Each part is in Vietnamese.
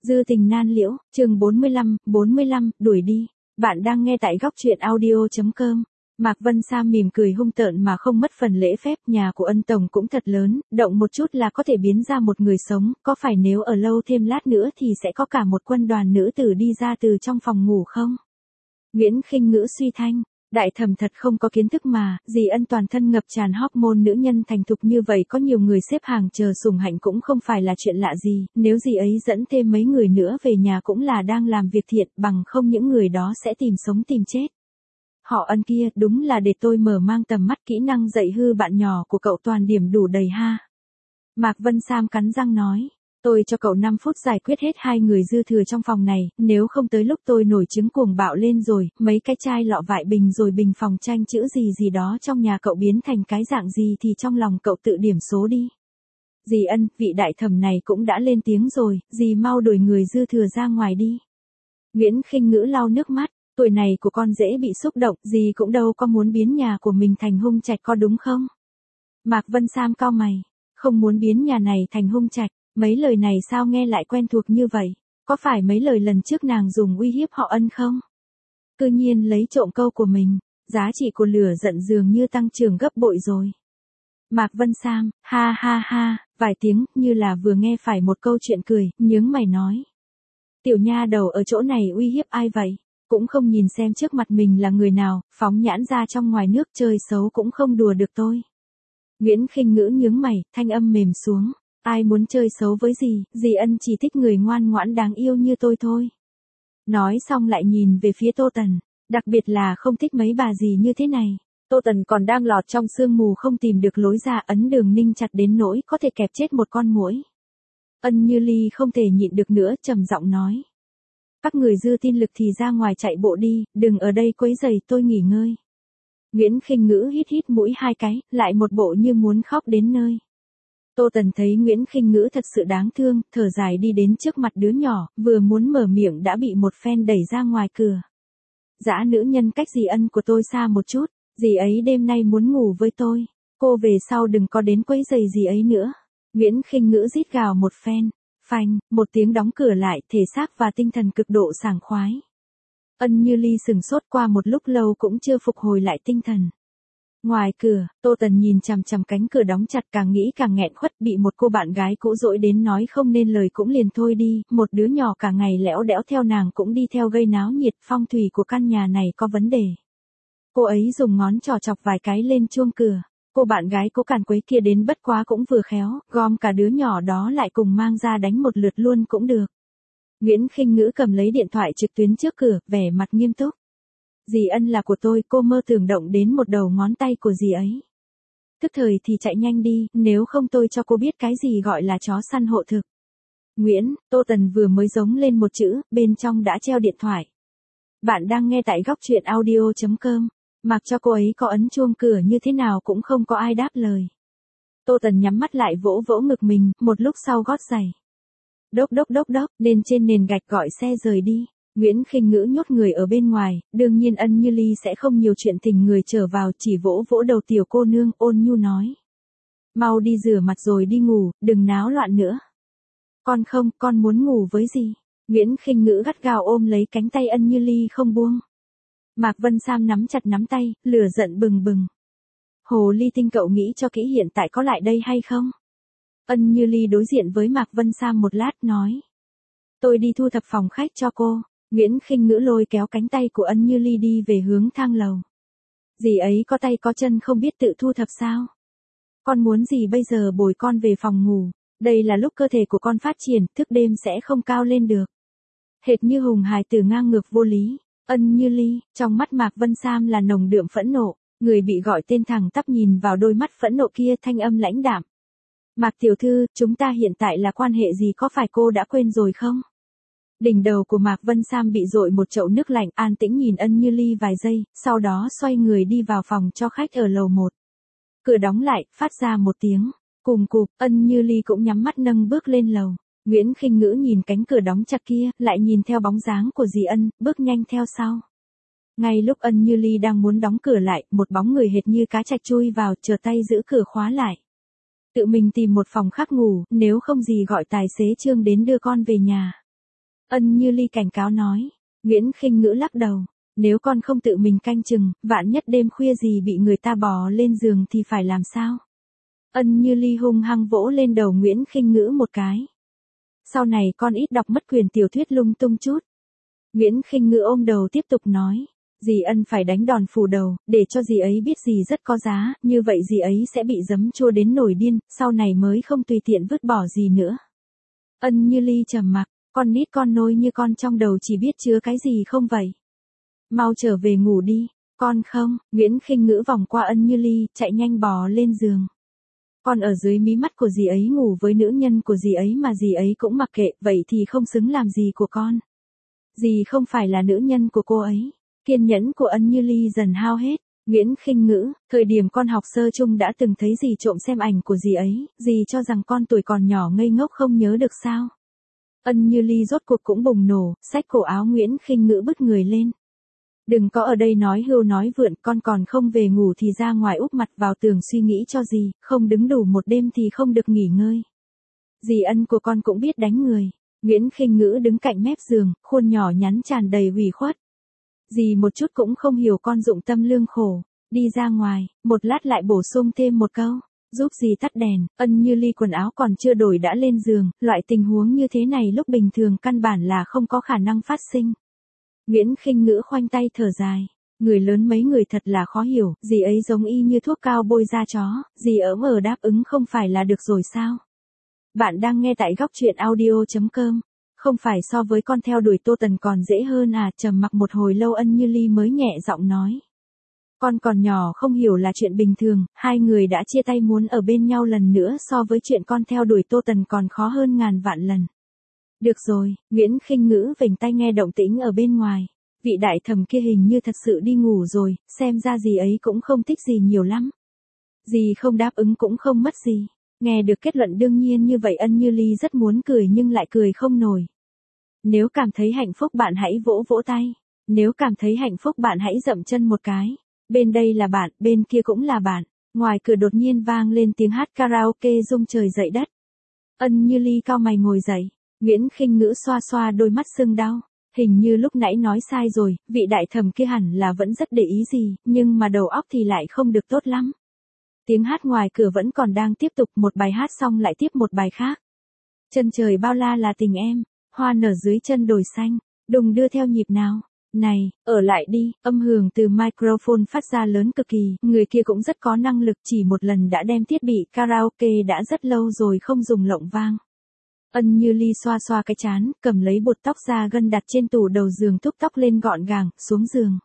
Dư tình nan liễu, chương 45, đuổi đi. Bạn đang nghe tại góc truyện audio.com. Mạc Vân Sam mỉm cười hung tợn mà không mất phần lễ phép, nhà của Ân Tổng cũng thật lớn, động một chút là có thể biến ra một người sống, có phải nếu ở lâu thêm lát nữa thì sẽ có cả một quân đoàn nữ tử đi ra từ trong phòng ngủ không? Nguyễn Khinh Ngữ suy thanh. Đại thẩm thật không có kiến thức mà, dì Ân toàn thân ngập tràn hormone nữ nhân thành thục như vậy, có nhiều người xếp hàng chờ sủng hạnh cũng không phải là chuyện lạ gì, nếu dì ấy dẫn thêm mấy người nữa về nhà cũng là đang làm việc thiện, bằng không những người đó sẽ tìm sống tìm chết. Họ Ân kia, đúng là để tôi mở mang tầm mắt, kỹ năng dạy hư bạn nhỏ của cậu toàn điểm đủ đầy ha. Mạc Vân Sam cắn răng nói. Tôi cho cậu 5 phút giải quyết hết 2 người dư thừa trong phòng này, nếu không tới lúc tôi nổi chứng cuồng bạo lên rồi, mấy cái chai lọ vại bình rồi bình phòng tranh chữ gì đó trong nhà cậu biến thành cái dạng gì thì trong lòng cậu tự điểm số đi. Dì Ân, vị đại thẩm này cũng đã lên tiếng rồi, dì mau đuổi người dư thừa ra ngoài đi. Nguyễn Khinh Ngữ lau nước mắt, tuổi này của con dễ bị xúc động, dì cũng đâu có muốn biến nhà của mình thành hung trạch có đúng không? Mạc Vân Sam cau mày, không muốn biến nhà này thành hung trạch. Mấy lời này sao nghe lại quen thuộc như vậy? Có phải mấy lời lần trước nàng dùng uy hiếp họ Ân không? Cư nhiên lấy trộm câu của mình, giá trị của lửa giận dường như tăng trưởng gấp bội rồi. Mạc Vân Sam, ha ha ha, vài tiếng, như là vừa nghe phải một câu chuyện cười, nhướng mày nói. Tiểu nha đầu ở chỗ này uy hiếp ai vậy? Cũng không nhìn xem trước mặt mình là người nào, phóng nhãn ra trong ngoài nước chơi xấu cũng không đùa được tôi. Nguyễn Khinh Ngữ nhướng mày, thanh âm mềm xuống. Ai muốn chơi xấu với dì Ân chỉ thích người ngoan ngoãn đáng yêu như tôi thôi. Nói xong lại nhìn về phía Tô Tần, đặc biệt là không thích mấy bà dì như thế này. Tô Tần còn đang lọt trong sương mù không tìm được lối ra, ấn Đường Ninh chặt đến nỗi có thể kẹp chết một con muỗi. Ân Như Ly không thể nhịn được nữa, trầm giọng nói. Các người dư tin lực thì ra ngoài chạy bộ đi, đừng ở đây quấy rầy tôi nghỉ ngơi. Nguyễn Khinh Ngữ hít mũi 2 cái, lại một bộ như muốn khóc đến nơi. Tô Tần thấy Nguyễn Khinh Ngữ thật sự đáng thương, thở dài đi đến trước mặt đứa nhỏ, vừa muốn mở miệng đã bị một phen đẩy ra ngoài cửa. Dã nữ nhân, cách dì Ân của tôi xa một chút, dì ấy đêm nay muốn ngủ với tôi, cô về sau đừng có đến quấy rầy dì ấy nữa. Nguyễn Khinh Ngữ rít gào một phen, phanh, một tiếng đóng cửa lại, thể xác và tinh thần cực độ sảng khoái. Ân Như Ly sừng sốt, qua một lúc lâu cũng chưa phục hồi lại tinh thần. Ngoài cửa, Tô Tần nhìn chằm chằm cánh cửa đóng chặt, càng nghĩ càng nghẹn khuất, bị một cô bạn gái cũ dỗi đến nói không nên lời cũng liền thôi đi, một đứa nhỏ cả ngày lẽo đẽo theo nàng cũng đi theo gây náo nhiệt, phong thủy của căn nhà này có vấn đề. Cô ấy dùng ngón trỏ chọc vài cái lên chuông cửa, cô bạn gái cố càn quấy kia đến bất quá cũng vừa khéo, gom cả đứa nhỏ đó lại cùng mang ra đánh một lượt luôn cũng được. Nguyễn Khinh Ngữ cầm lấy điện thoại trực tuyến trước cửa, vẻ mặt nghiêm túc. Dì Ân là của tôi, cô mơ tưởng động đến một đầu ngón tay của dì ấy. Tức thời thì chạy nhanh đi, nếu không tôi cho cô biết cái gì gọi là chó săn hộ thực. Nguyễn, Tô Tần vừa mới giống lên một chữ, bên trong đã treo điện thoại. Bạn đang nghe tại góc truyện audio.com, mặc cho cô ấy có ấn chuông cửa như thế nào cũng không có ai đáp lời. Tô Tần nhắm mắt lại vỗ vỗ ngực mình, một lúc sau gót giày. Đốc, lên trên nền gạch gọi xe rời đi. Nguyễn Khinh Ngữ nhốt người ở bên ngoài, đương nhiên Ân Như Ly sẽ không nhiều chuyện, tình người trở vào, chỉ vỗ vỗ đầu tiểu cô nương, ôn nhu nói. Mau đi rửa mặt rồi đi ngủ, đừng náo loạn nữa. Con muốn ngủ với dì. Nguyễn Khinh Ngữ gắt gao ôm lấy cánh tay Ân Như Ly không buông. Mạc Vân Sam nắm chặt nắm tay, lửa giận bừng bừng. Hồ ly tinh, cậu nghĩ cho kỹ hiện tại có lại đây hay không? Ân Như Ly đối diện với Mạc Vân Sam một lát nói. Tôi đi thu thập phòng khách cho cô. Nguyễn Khinh Ngữ lôi kéo cánh tay của Ân Như Ly đi về hướng thang lầu. Dì ấy có tay có chân không biết tự thu thập sao? Con muốn gì bây giờ bồi con về phòng ngủ, đây là lúc cơ thể của con phát triển, thức đêm sẽ không cao lên được. Hệt như hùng hài tử ngang ngược vô lý. Ân Như Ly, trong mắt Mạc Vân Sam là nồng đượm phẫn nộ, người bị gọi tên thẳng tắp nhìn vào đôi mắt phẫn nộ kia, thanh âm lãnh đạm. Mạc tiểu thư, chúng ta hiện tại là quan hệ gì, có phải cô đã quên rồi không? Đỉnh đầu của Mạc Vân Sam bị dội một chậu nước lạnh, an tĩnh nhìn Ân Như Ly vài giây, sau đó xoay người đi vào phòng cho khách ở lầu 1. Cửa đóng lại, phát ra một tiếng cùm cụp, Ân Như Ly cũng nhắm mắt nâng bước lên lầu. Nguyễn Khinh Ngữ nhìn cánh cửa đóng chặt kia, lại nhìn theo bóng dáng của dì Ân, bước nhanh theo sau. Ngay lúc Ân Như Ly đang muốn đóng cửa lại, một bóng người hệt như cá trạch chui vào, trở tay giữ cửa khóa lại. Tự mình tìm một phòng khác ngủ, nếu không dì gọi tài xế Trương đến đưa con về nhà. Ân Như Ly cảnh cáo nói. Nguyễn Khinh Ngữ lắc đầu. Nếu con không tự mình canh chừng, vạn nhất đêm khuya gì bị người ta bò lên giường thì phải làm sao? Ân Như Ly hung hăng vỗ lên đầu Nguyễn Khinh Ngữ một cái. Sau này con ít đọc mất quyền tiểu thuyết lung tung chút. Nguyễn Khinh Ngữ ôm đầu tiếp tục nói. Dì Ân phải đánh đòn phủ đầu, để cho dì ấy biết dì rất có giá, như vậy dì ấy sẽ bị giấm chua đến nổi điên, sau này mới không tùy tiện vứt bỏ dì nữa. Ân Như Ly trầm mặc, con nít con nôi như con trong đầu chỉ biết chứa cái gì không vậy? Mau trở về ngủ đi, con không, Nguyễn Khinh Ngữ vòng qua Ân Như Ly, chạy nhanh bò lên giường. Con ở dưới mí mắt của dì ấy ngủ với nữ nhân của dì ấy mà dì ấy cũng mặc kệ, vậy thì không xứng làm dì của con. Dì không phải là nữ nhân của cô ấy. Kiên nhẫn của Ân Như Ly dần hao hết. Nguyễn Khinh Ngữ, thời điểm con học sơ chung đã từng thấy dì trộm xem ảnh của dì ấy, dì cho rằng con tuổi còn nhỏ ngây ngốc không nhớ được sao. Ân Như Ly rốt cuộc cũng bùng nổ, xách cổ áo Nguyễn Khinh Ngữ bứt người lên. Đừng có ở đây nói hưu nói vượn, con còn không về ngủ thì ra ngoài úp mặt vào tường suy nghĩ cho gì, không đứng đủ một đêm thì không được nghỉ ngơi. Dì Ân của con cũng biết đánh người. Nguyễn Khinh Ngữ đứng cạnh mép giường, khuôn nhỏ nhắn tràn đầy ủy khuất. Dì một chút cũng không hiểu con dụng tâm lương khổ. Đi ra ngoài, một lát lại bổ sung thêm một câu. Giúp dì tắt đèn. Ân Như Ly quần áo còn chưa đổi đã lên giường, loại tình huống như thế này lúc bình thường căn bản là không có khả năng phát sinh. Nguyễn Khinh Ngữ khoanh tay thở dài. Người lớn mấy người thật là khó hiểu, dì ấy giống y như thuốc cao bôi da chó, dì ở đáp ứng không phải là được rồi sao? Bạn đang nghe tại góc truyện audio.com. Không phải so với con theo đuổi Tô Tần còn dễ hơn à? Trầm mặc một hồi lâu Ân Như Ly mới nhẹ giọng nói. Con còn nhỏ không hiểu là chuyện bình thường, hai người đã chia tay muốn ở bên nhau lần nữa so với chuyện con theo đuổi Tô Tần còn khó hơn ngàn vạn lần. Được rồi, Nguyễn Khinh Ngữ vểnh tai nghe động tĩnh ở bên ngoài. Vị đại thẩm kia hình như thật sự đi ngủ rồi, xem ra dì ấy cũng không thích gì nhiều lắm. Dì không đáp ứng cũng không mất gì. Nghe được kết luận đương nhiên như vậy Ân Như Ly rất muốn cười nhưng lại cười không nổi. Nếu cảm thấy hạnh phúc bạn hãy vỗ vỗ tay. Nếu cảm thấy hạnh phúc bạn hãy dậm chân một cái. Bên đây là bạn, bên kia cũng là bạn. Ngoài cửa đột nhiên vang lên tiếng hát karaoke rung trời dậy đất. Ân Như Ly cau mày ngồi dậy. Nguyễn Khinh Ngữ xoa xoa đôi mắt sưng đau. Hình như lúc nãy nói sai rồi, vị đại thẩm kia hẳn là vẫn rất để ý gì, nhưng mà đầu óc thì lại không được tốt lắm. Tiếng hát ngoài cửa vẫn còn đang tiếp tục, một bài hát xong lại tiếp một bài khác. Chân trời bao la là tình em, hoa nở dưới chân đồi xanh, đùng đưa theo nhịp nào. Này, ở lại đi, âm hưởng từ microphone phát ra lớn cực kỳ, người kia cũng rất có năng lực, chỉ một lần đã đem thiết bị karaoke đã rất lâu rồi không dùng lộng vang. Ân Như Ly xoa xoa cái trán, cầm lấy bột tóc ra gân đặt trên tủ đầu giường thúc tóc lên gọn gàng, xuống giường.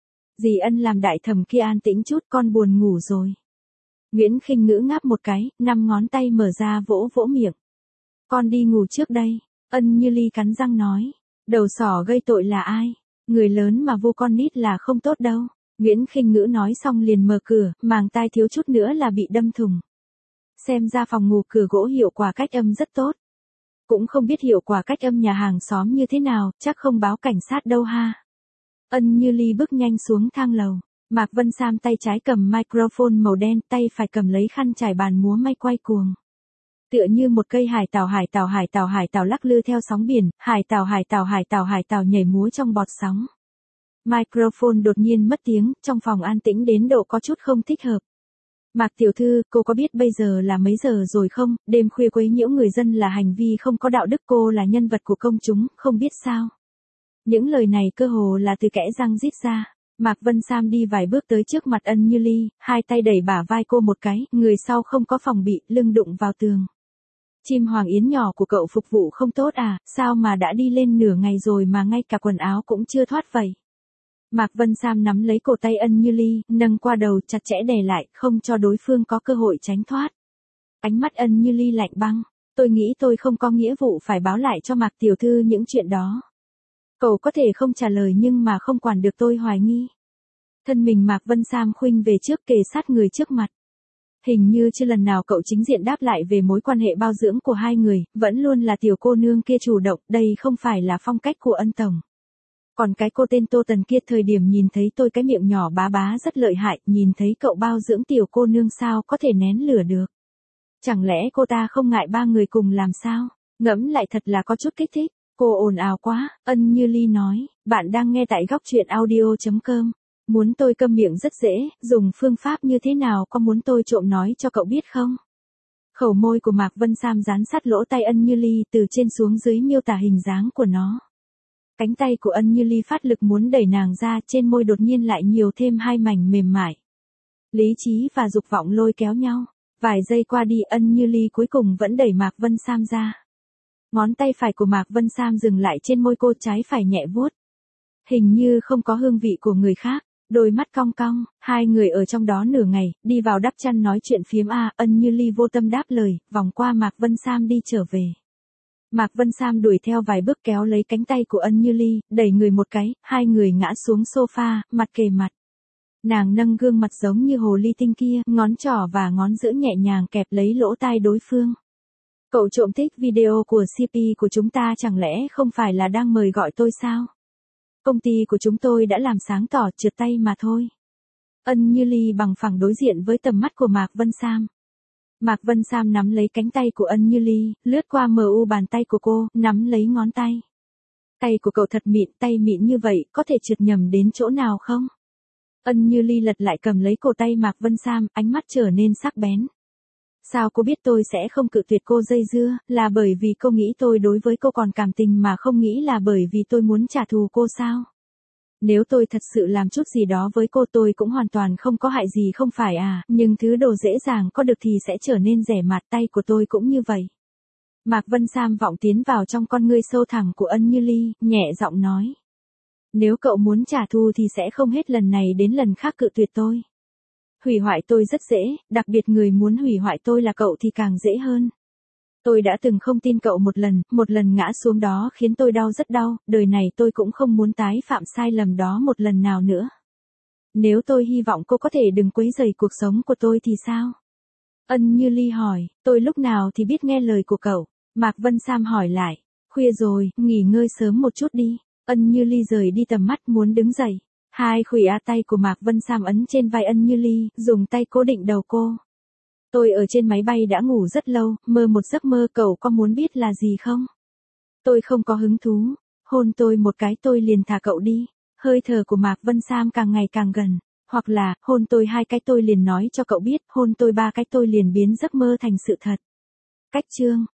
Dì Ân làm đại thẩm kia an tĩnh chút, con buồn ngủ rồi. Nguyễn Khinh Ngữ ngáp một cái, 5 ngón tay mở ra vỗ vỗ miệng. Con đi ngủ trước đây. Ân Như Ly cắn răng nói. Đầu sỏ gây tội là ai? Người lớn mà vu con nít là không tốt đâu. Nguyễn Khinh Ngữ nói xong liền mở cửa, màng tai thiếu chút nữa là bị đâm thủng. Xem ra phòng ngủ cửa gỗ hiệu quả cách âm rất tốt. Cũng không biết hiệu quả cách âm nhà hàng xóm như thế nào, chắc không báo cảnh sát đâu ha. Ân Như Ly bước nhanh xuống thang lầu. Mạc Vân Sam tay trái cầm microphone màu đen, tay phải cầm lấy khăn trải bàn múa may quay cuồng. Tựa như một cây hải tảo lắc lư theo sóng biển, hải tảo nhảy múa trong bọt sóng. Microphone đột nhiên mất tiếng, trong phòng an tĩnh đến độ có chút không thích hợp. Mạc tiểu thư, cô có biết bây giờ là mấy giờ rồi không? Đêm khuya quấy nhiễu người dân là hành vi không có đạo đức, cô là nhân vật của công chúng, không biết sao? Những lời này cơ hồ là từ kẽ răng rít ra. Mạc Vân Sam đi vài bước tới trước mặt Ân Như Ly, hai tay đẩy bả vai cô một cái, người sau không có phòng bị, lưng đụng vào tường. Chim hoàng yến nhỏ của cậu phục vụ không tốt à, sao mà đã đi lên nửa ngày rồi mà ngay cả quần áo cũng chưa thoát vậy? Mạc Vân Sam nắm lấy cổ tay Ân Như Ly, nâng qua đầu chặt chẽ đè lại, không cho đối phương có cơ hội tránh thoát. Ánh mắt Ân Như Ly lạnh băng, tôi nghĩ tôi không có nghĩa vụ phải báo lại cho Mạc tiểu thư những chuyện đó. Cậu có thể không trả lời nhưng mà không quản được tôi hoài nghi. Thân mình Mạc Vân Sam khuynh về trước kề sát người trước mặt. Hình như chưa lần nào cậu chính diện đáp lại về mối quan hệ bao dưỡng của hai người, vẫn luôn là tiểu cô nương kia chủ động, đây không phải là phong cách của Ân tổng. Còn cái cô tên Tô Tần kia thời điểm nhìn thấy tôi cái miệng nhỏ bá bá rất lợi hại, nhìn thấy cậu bao dưỡng tiểu cô nương sao có thể nén lửa được. Chẳng lẽ cô ta không ngại ba người cùng làm sao? Ngẫm lại thật là có chút kích thích. Cô ồn ào quá, Ân Như Ly nói, bạn đang nghe tại góc truyện audio.com. Muốn tôi câm miệng rất dễ, dùng phương pháp như thế nào có muốn tôi trộm nói cho cậu biết không? Khẩu môi của Mạc Vân Sam dán sát lỗ tai Ân Như Ly từ trên xuống dưới miêu tả hình dáng của nó. Cánh tay của Ân Như Ly phát lực muốn đẩy nàng ra, trên môi đột nhiên lại nhiều thêm hai mảnh mềm mại. Lý trí và dục vọng lôi kéo nhau. Vài giây qua đi, Ân Như Ly cuối cùng vẫn đẩy Mạc Vân Sam ra. Ngón tay phải của Mạc Vân Sam dừng lại trên môi cô, trái phải nhẹ vuốt. Hình như không có hương vị của người khác, đôi mắt cong cong, hai người ở trong đó nửa ngày, đi vào đắp chăn nói chuyện phiếm Ân Như Ly vô tâm đáp lời, vòng qua Mạc Vân Sam đi trở về. Mạc Vân Sam đuổi theo vài bước kéo lấy cánh tay của Ân Như Ly, đẩy người một cái, hai người ngã xuống sofa, mặt kề mặt. Nàng nâng gương mặt giống như hồ ly tinh kia, ngón trỏ và ngón giữa nhẹ nhàng kẹp lấy lỗ tai đối phương. Cậu trộm thích video của CP của chúng ta chẳng lẽ không phải là đang mời gọi tôi sao? Công ty của chúng tôi đã làm sáng tỏ, trượt tay mà thôi. Ân Như Ly bằng phẳng đối diện với tầm mắt của Mạc Vân Sam. Mạc Vân Sam nắm lấy cánh tay của Ân Như Ly, lướt qua bàn tay của cô, nắm lấy ngón tay. Tay của cậu thật mịn, tay mịn như vậy, có thể trượt nhầm đến chỗ nào không? Ân Như Ly lật lại cầm lấy cổ tay Mạc Vân Sam, ánh mắt trở nên sắc bén. Sao cô biết tôi sẽ không cự tuyệt cô dây dưa, là bởi vì cô nghĩ tôi đối với cô còn cảm tình mà không nghĩ là bởi vì tôi muốn trả thù cô sao? Nếu tôi thật sự làm chút gì đó với cô tôi cũng hoàn toàn không có hại gì không phải nhưng thứ đồ dễ dàng có được thì sẽ trở nên rẻ mạt, tay của tôi cũng như vậy. Mạc Vân Sam vọng tiến vào trong con ngươi sâu thẳm của Ân Như Ly, nhẹ giọng nói. Nếu cậu muốn trả thù thì sẽ không hết lần này đến lần khác cự tuyệt tôi. Hủy hoại tôi rất dễ, đặc biệt người muốn hủy hoại tôi là cậu thì càng dễ hơn. Tôi đã từng không tin cậu một lần ngã xuống đó khiến tôi đau rất đau, đời này tôi cũng không muốn tái phạm sai lầm đó một lần nào nữa. Nếu tôi hy vọng cô có thể đừng quấy rầy cuộc sống của tôi thì sao? Ân Như Ly hỏi, tôi lúc nào thì biết nghe lời của cậu? Mạc Vân Sam hỏi lại, khuya rồi, nghỉ ngơi sớm một chút đi. Ân Như Ly rời đi tầm mắt muốn đứng dậy. Hai khuỷu tay của Mạc Vân Sam ấn trên vai Ân Như Ly, dùng tay cố định đầu cô. Tôi ở trên máy bay đã ngủ rất lâu, mơ một giấc mơ, cậu có muốn biết là gì không? Tôi không có hứng thú. Hôn tôi một cái tôi liền thả cậu đi. Hơi thở của Mạc Vân Sam càng ngày càng gần. Hoặc là, hôn tôi hai cái tôi liền nói cho cậu biết, hôn tôi ba cái tôi liền biến giấc mơ thành sự thật. Cách chương